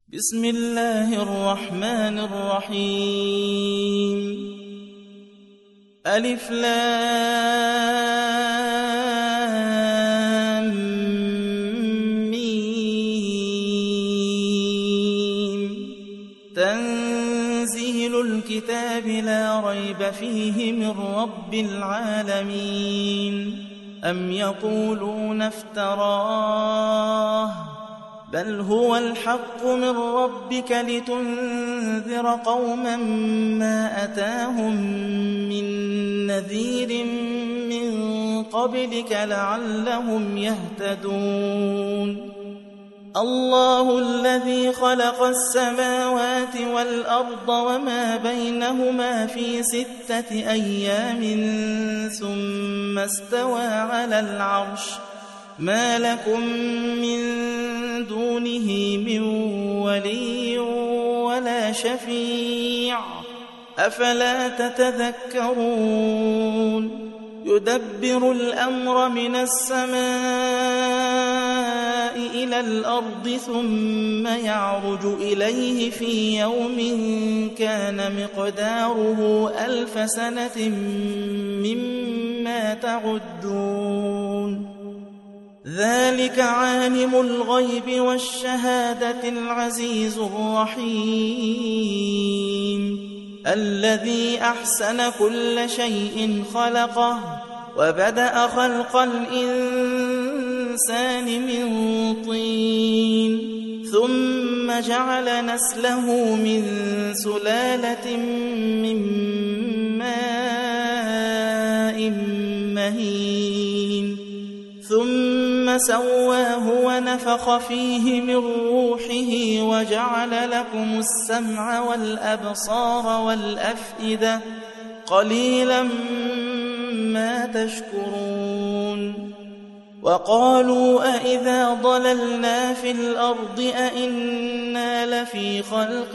بسم الله الرحمن الرحيم ألف لام ميم تنزيل الكتاب لا ريب فيه من رب العالمين أم يقولون افتراه بل هو الحق من ربك لتنذر قوما ما أتاهم من نذير من قبلك لعلهم يهتدون الله الذي خلق السماوات والأرض وما بينهما في 6 أيام ثم استوى على العرش ما لكم من دونه من ولي ولا شفيع أفلا تتذكرون يدبر الأمر من السماء إلى الأرض ثم يعرج إليه في يوم كان مقداره 1000 سنة مما تعدون ذلك عالم الغيب والشهادة العزيز الرحيم الذي أحسن كل شيء خلقه وبدأ خلق الإنسان من طين ثم جعل نسله من سلالة من ماء مهين ثم سواه ونفخ فيه من روحه وجعل لكم السمع والأبصار والأفئدة قليلا ما تشكرون وقالوا أإذا ضللنا في الأرض أإنا لفي خلق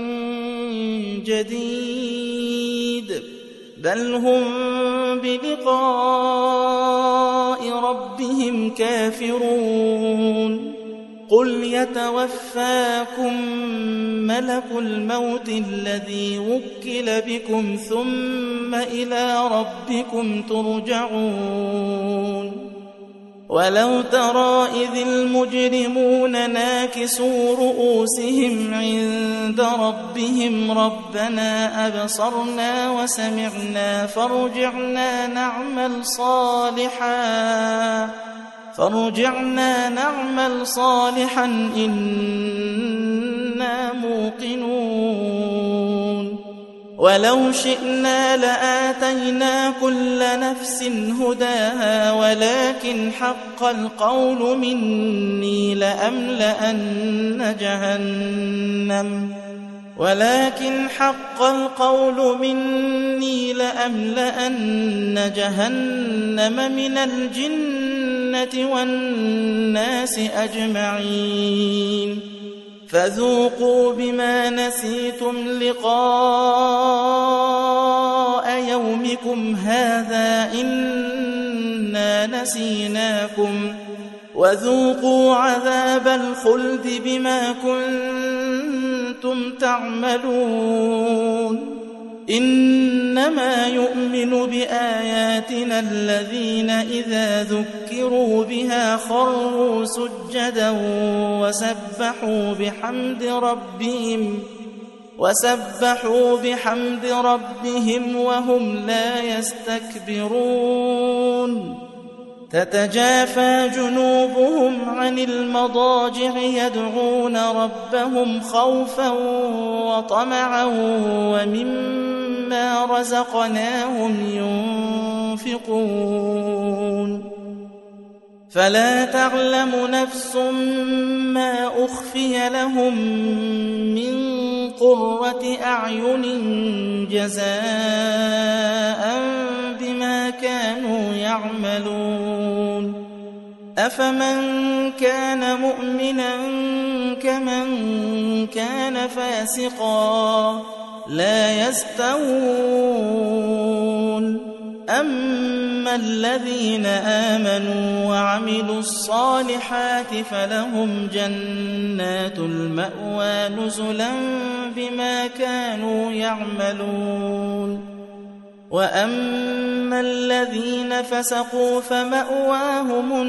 جديد بل هم بلقاء ربهم كافرون قل يتوفاكم ملك الموت الذي وكل بكم ثم إلى ربكم ترجعون ولو ترى إذ المجرمون ناكسوا رؤوسهم عند ربهم ربنا أبصرنا وسمعنا فارجعنا نعمل صالحا إنا موقنون ولو شئنا لآتينا كل نفس هداها ولكن حق القول مني لأملأن جهنم من الجنة والناس أجمعين فذوقوا بما نسيتم لقاء يومكم هذا إنا نسيناكم وذوقوا عذاب الخلد بما كنتم تعملون إنما يؤمن بآياتنا الذين إذا ذكروا بها خروا سجدا وسبحوا بحمد ربهم وهم لا يستكبرون تتجافى جنوبهم عن المضاجع يدعون ربهم خوفا وطمعا ومما رزقناهم ينفقون فلا تعلم نفس ما أخفي لهم من قرة أعين جزاء بما كانوا يعملون أفمن كان مؤمنا كمن كان فاسقا لا يستوون أما الذين آمنوا وعملوا الصالحات فلهم جنات المأوى نزلا بما كانوا يعملون وأما الذين فسقوا فمأواهم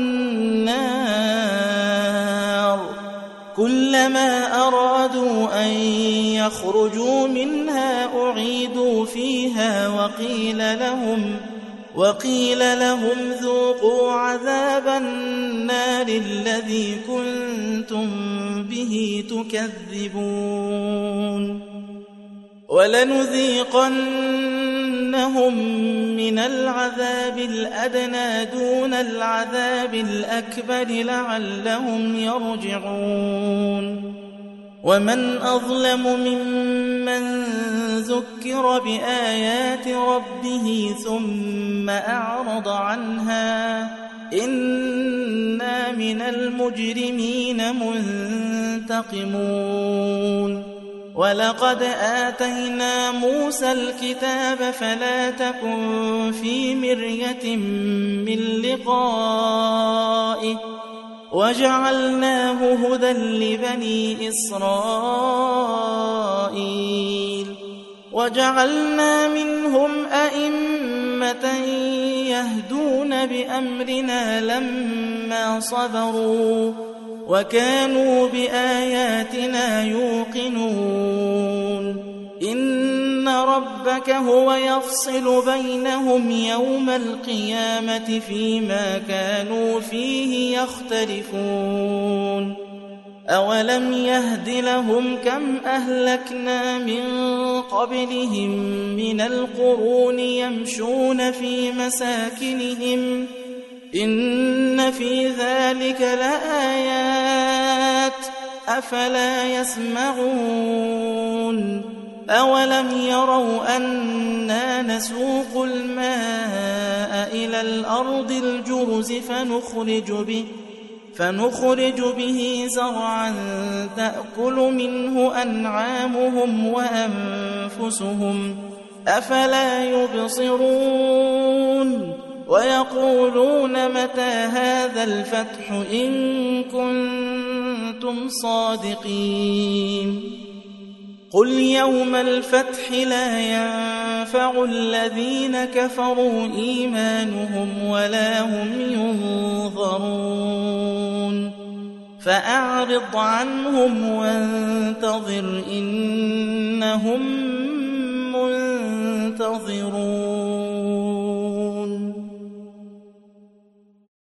النار كلما أرادوا أن يخرجوا منها أعيدوا فيها وقيل لهم ذوقوا عذاب النار الذي كنتم به تكذبون ولنذيقنهم من العذاب الأدنى دون العذاب الأكبر لعلهم يرجعون ومن أظلم ممن ذكر بآيات ربه ثم أعرض عنها إنا من المجرمين منتقمون ولقد آتينا موسى الكتاب فلا تكن في مرية من لقائه وجعلناه هدى لبني إسرائيل وجعلنا منهم أئمة يهدون بأمرنا لما صبروا وكانوا بآياتنا يوقنون إن ربك هو يفصل بينهم يوم القيامة فيما كانوا فيه يختلفون أولم يهد لهم كم أهلكنا من قبلهم من القرون يمشون في مساكنهم إن في ذلك لآيات أفلا يسمعون أولم يروا أنا نسوق الماء إلى الأرض الجرز فنخرج به زرعا تأكل منه أنعامهم وأنفسهم أفلا يبصرون ويقولون متى هذا الفتح إن كنتم صادقين قل يوم الفتح لا ينفع الذين كفروا إيمانهم ولا هم ينظرون فأعرض عنهم وانتظر إنهم منتظرون